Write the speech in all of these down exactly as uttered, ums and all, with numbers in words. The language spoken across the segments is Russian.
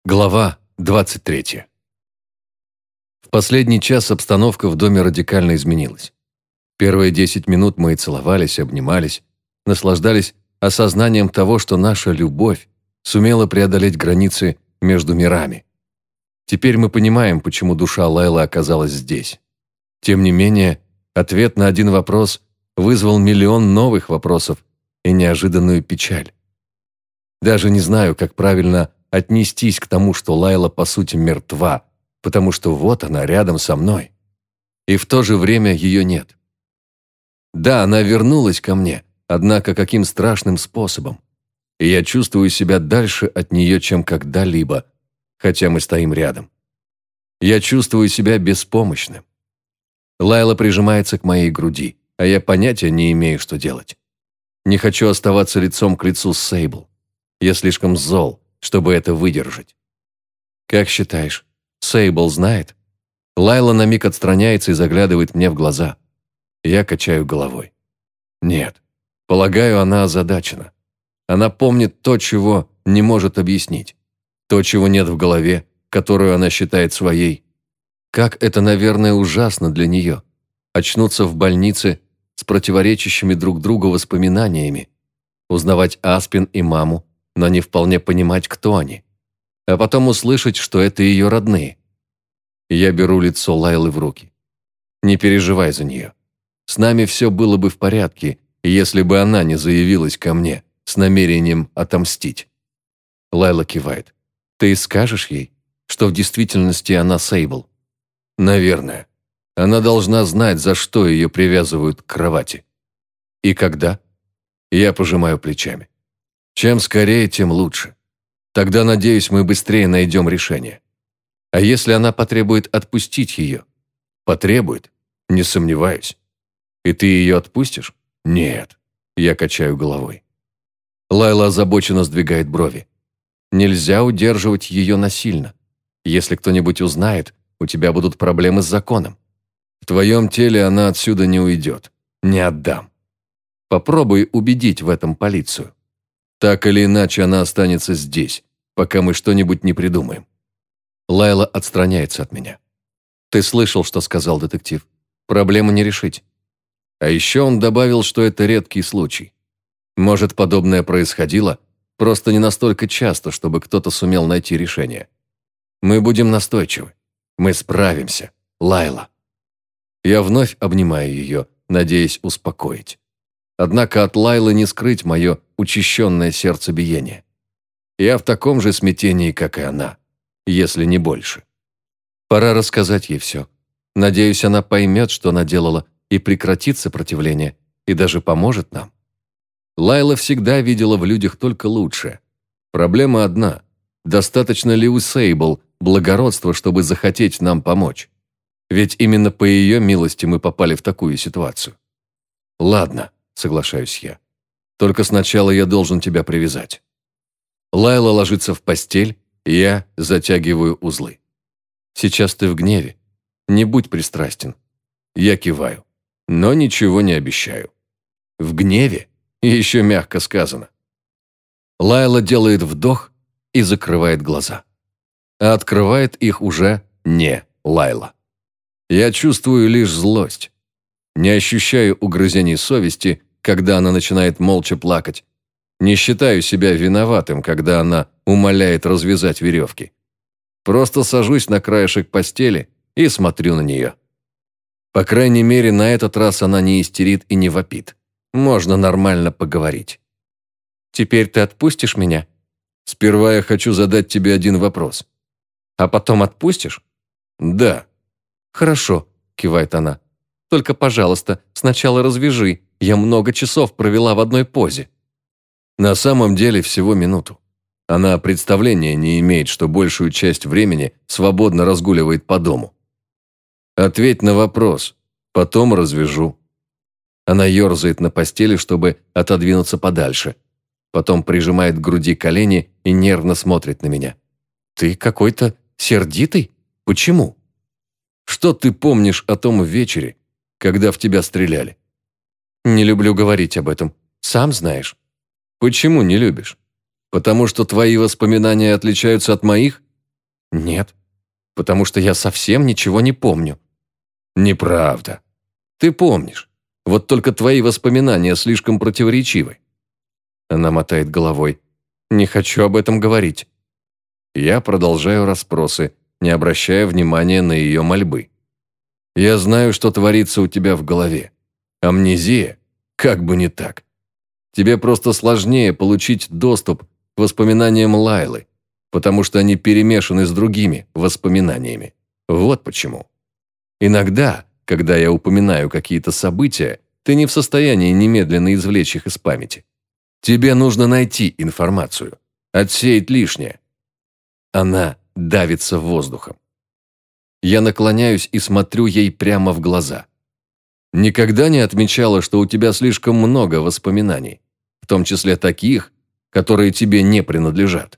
Глава двадцать третья. В последний час обстановка в доме радикально изменилась. Первые десять минут мы целовались, обнимались, наслаждались осознанием того, что наша любовь сумела преодолеть границы между мирами. Теперь мы понимаем, почему душа Лайлы оказалась здесь. Тем не менее, ответ на один вопрос вызвал миллион новых вопросов и неожиданную печаль. Даже не знаю, как правильно отнестись к тому, что Лайла по сути мертва, потому что вот она рядом со мной. И в то же время ее нет. Да, она вернулась ко мне, однако каким страшным способом. И я чувствую себя дальше от нее, чем когда-либо, хотя мы стоим рядом. Я чувствую себя беспомощным. Лайла прижимается к моей груди, а я понятия не имею, что делать. Не хочу оставаться лицом к лицу с Сейбл. Я слишком зол, чтобы это выдержать. Как считаешь, Сейбл знает? Лайла на миг отстраняется и заглядывает мне в глаза. Я качаю головой. Нет. Полагаю, она озадачена. Она помнит то, чего не может объяснить. То, чего нет в голове, которую она считает своей. Как это, наверное, ужасно для нее. Очнуться в больнице с противоречащими друг другу воспоминаниями. Узнавать Аспин и маму, но не вполне понимать, кто они. А потом услышать, что это ее родные. Я беру лицо Лайлы в руки. Не переживай за нее. С нами все было бы в порядке, если бы она не заявилась ко мне с намерением отомстить. Лайла кивает. Ты скажешь ей, что в действительности она Сейбл? Наверное. Она должна знать, за что ее привязывают к кровати. И когда? Я пожимаю плечами. Чем скорее, тем лучше. Тогда, надеюсь, мы быстрее найдем решение. А если она потребует отпустить ее? Потребует? Не сомневаюсь. И ты ее отпустишь? Нет. Я качаю головой. Лайла озабоченно сдвигает брови. Нельзя удерживать ее насильно. Если кто-нибудь узнает, у тебя будут проблемы с законом. В твоем теле она отсюда не уйдет. Не отдам. Попробуй убедить в этом полицию. Так или иначе, она останется здесь, пока мы что-нибудь не придумаем. Лайла отстраняется от меня. Ты слышал, что сказал детектив? Проблему не решить. А еще он добавил, что это редкий случай. Может, подобное происходило, просто не настолько часто, чтобы кто-то сумел найти решение. Мы будем настойчивы. Мы справимся, Лайла. Я вновь обнимаю ее, надеясь успокоить. Однако от Лайлы не скрыть мое учащенное сердцебиение. Я в таком же смятении, как и она, если не больше. Пора рассказать ей все. Надеюсь, она поймет, что наделала, и прекратит сопротивление, и даже поможет нам. Лайла всегда видела в людях только лучшее. Проблема одна. Достаточно ли у Сейбл благородства, чтобы захотеть нам помочь? Ведь именно по ее милости мы попали в такую ситуацию. Ладно. Соглашаюсь я. Только сначала я должен тебя привязать. Лайла ложится в постель, и я затягиваю узлы. Сейчас ты в гневе. Не будь пристрастен. Я киваю, но ничего не обещаю. В гневе? Еще мягко сказано. Лайла делает вдох и закрывает глаза. А открывает их уже не Лайла. Я чувствую лишь злость. Не ощущаю угрызений совести, когда она начинает молча плакать. Не считаю себя виноватым, когда она умоляет развязать веревки. Просто сажусь на краешек постели и смотрю на нее. По крайней мере, на этот раз она не истерит и не вопит. Можно нормально поговорить. «Теперь ты отпустишь меня?» «Сперва я хочу задать тебе один вопрос». «А потом отпустишь?» «Да». «Хорошо», – кивает она. «Только, пожалуйста, сначала развяжи. Я много часов провела в одной позе». На самом деле всего минуту. Она представления не имеет, что большую часть времени свободно разгуливает по дому. Ответь на вопрос, потом развяжу. Она ерзает на постели, чтобы отодвинуться подальше. Потом прижимает к груди колени и нервно смотрит на меня. «Ты какой-то сердитый? Почему?» «Что ты помнишь о том вечере, когда в тебя стреляли?» «Не люблю говорить об этом. Сам знаешь». «Почему не любишь? Потому что твои воспоминания отличаются от моих? Нет, потому что я совсем ничего не помню. Неправда. Ты помнишь. Вот только твои воспоминания слишком противоречивы. Она мотает головой. Не хочу об этом говорить. Я продолжаю расспросы, не обращая внимания на ее мольбы. Я знаю, что творится у тебя в голове. Амнезия? Как бы не так. Тебе просто сложнее получить доступ к воспоминаниям Лайлы, потому что они перемешаны с другими воспоминаниями. Вот почему. Иногда, когда я упоминаю какие-то события, ты не в состоянии немедленно извлечь их из памяти. Тебе нужно найти информацию, отсеять лишнее. Она давится воздухом. Я наклоняюсь и смотрю ей прямо в глаза. Никогда не отмечала, что у тебя слишком много воспоминаний, в том числе таких, которые тебе не принадлежат.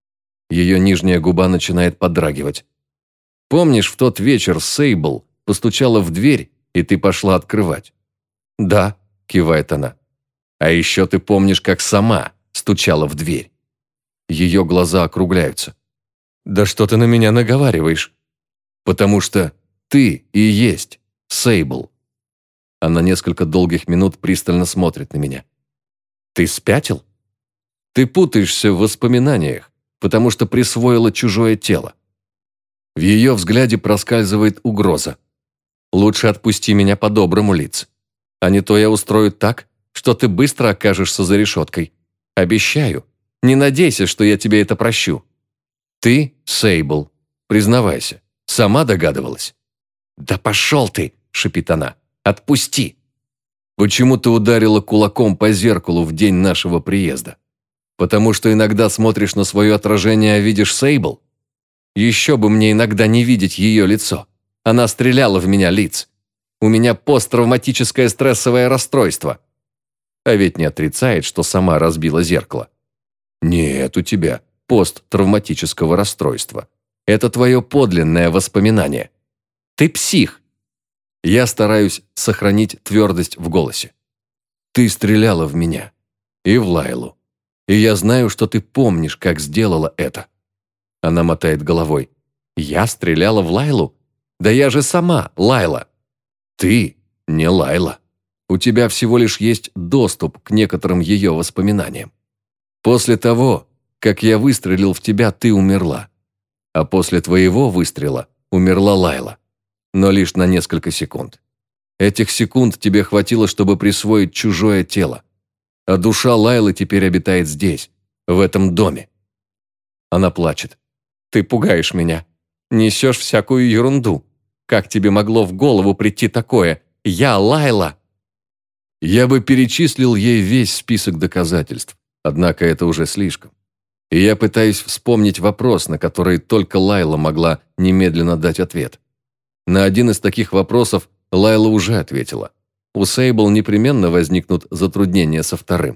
Ее нижняя губа начинает подрагивать. Помнишь, в тот вечер Сейбл постучала в дверь, и ты пошла открывать? Да, кивает она. А еще ты помнишь, как сама стучала в дверь. Ее глаза округляются. Да что ты на меня наговариваешь? Потому что ты и есть Сейбл. Она несколько долгих минут пристально смотрит на меня. Ты спятил? Ты путаешься в воспоминаниях, потому что присвоила чужое тело. В ее взгляде проскальзывает угроза. Лучше отпусти меня по-доброму, Лиц. А не то я устрою так, что ты быстро окажешься за решеткой. Обещаю, не надейся, что я тебе это прощу. Ты Сейбл, признавайся. Сама догадывалась?» «Да пошел ты!» – шипит она. «Отпусти!» «Почему ты ударила кулаком по зеркалу в день нашего приезда? Потому что иногда смотришь на свое отражение, а видишь Сейбл? Еще бы мне иногда не видеть ее лицо. Она стреляла в меня, Лиц. У меня посттравматическое стрессовое расстройство». А ведь не отрицает, что сама разбила зеркало. «Нет у тебя посттравматического расстройства. Это твое подлинное воспоминание. Ты псих!» Я стараюсь сохранить твердость в голосе. «Ты стреляла в меня. И в Лайлу. И я знаю, что ты помнишь, как сделала это». Она мотает головой. «Я стреляла в Лайлу? Да я же сама Лайла». «Ты не Лайла. У тебя всего лишь есть доступ к некоторым ее воспоминаниям. После того, как я выстрелил в тебя, ты умерла. А после твоего выстрела умерла Лайла. Но лишь на несколько секунд. Этих секунд тебе хватило, чтобы присвоить чужое тело. А душа Лайлы теперь обитает здесь, в этом доме». Она плачет. «Ты пугаешь меня. Несешь всякую ерунду. Как тебе могло в голову прийти такое? Я Лайла!» Я бы перечислил ей весь список доказательств, однако это уже слишком. И я пытаюсь вспомнить вопрос, на который только Лайла могла немедленно дать ответ. На один из таких вопросов Лайла уже ответила. У Сейбл непременно возникнут затруднения со вторым.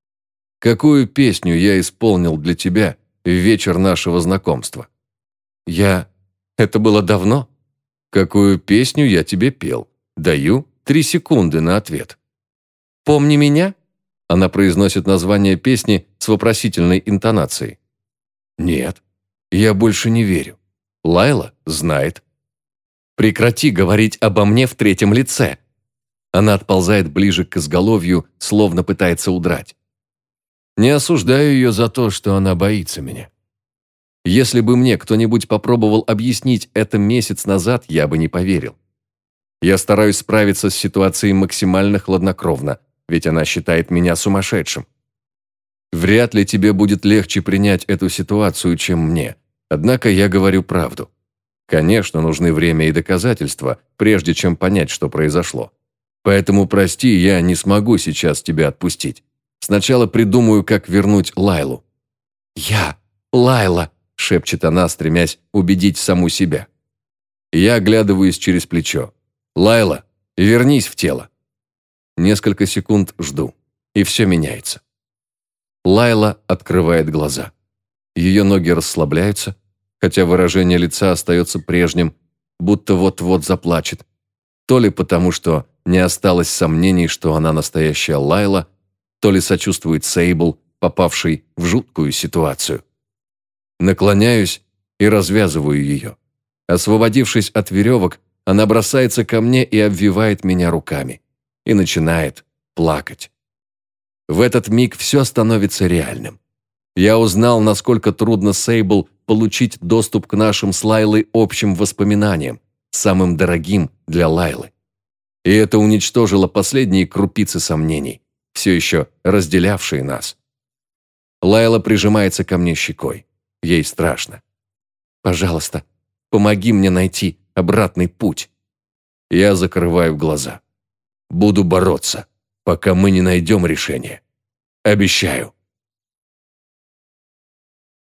«Какую песню я исполнил для тебя в вечер нашего знакомства?» «Я... Это было давно?» «Какую песню я тебе пел? Даю три секунды на ответ». «Помни меня?» Она произносит название песни с вопросительной интонацией. «Нет, я больше не верю. Лайла знает». «Прекрати говорить обо мне в третьем лице». Она отползает ближе к изголовью, словно пытается удрать. Не осуждаю ее за то, что она боится меня. Если бы мне кто-нибудь попробовал объяснить это месяц назад, я бы не поверил. Я стараюсь справиться с ситуацией максимально хладнокровно, ведь она считает меня сумасшедшим. Вряд ли тебе будет легче принять эту ситуацию, чем мне, однако я говорю правду. Конечно, нужны время и доказательства, прежде чем понять, что произошло. Поэтому, прости, я не смогу сейчас тебя отпустить. Сначала придумаю, как вернуть Лайлу». «Я, Лайла», – шепчет она, стремясь убедить саму себя. Я оглядываюсь через плечо. «Лайла, вернись в тело». Несколько секунд жду, и все меняется. Лайла открывает глаза. Ее ноги расслабляются, хотя выражение лица остается прежним, будто вот-вот заплачет. То ли потому, что не осталось сомнений, что она настоящая Лайла, то ли сочувствует Сейбл, попавшей в жуткую ситуацию. Наклоняюсь и развязываю ее. Освободившись от веревок, она бросается ко мне и обвивает меня руками. И начинает плакать. В этот миг все становится реальным. Я узнал, насколько трудно Сейбл получить доступ к нашим с Лайлой общим воспоминаниям, самым дорогим для Лайлы. И это уничтожило последние крупицы сомнений, все еще разделявшие нас. Лайла прижимается ко мне щекой. Ей страшно. «Пожалуйста, помоги мне найти обратный путь». Я закрываю глаза. Буду бороться, пока мы не найдем решения. Обещаю.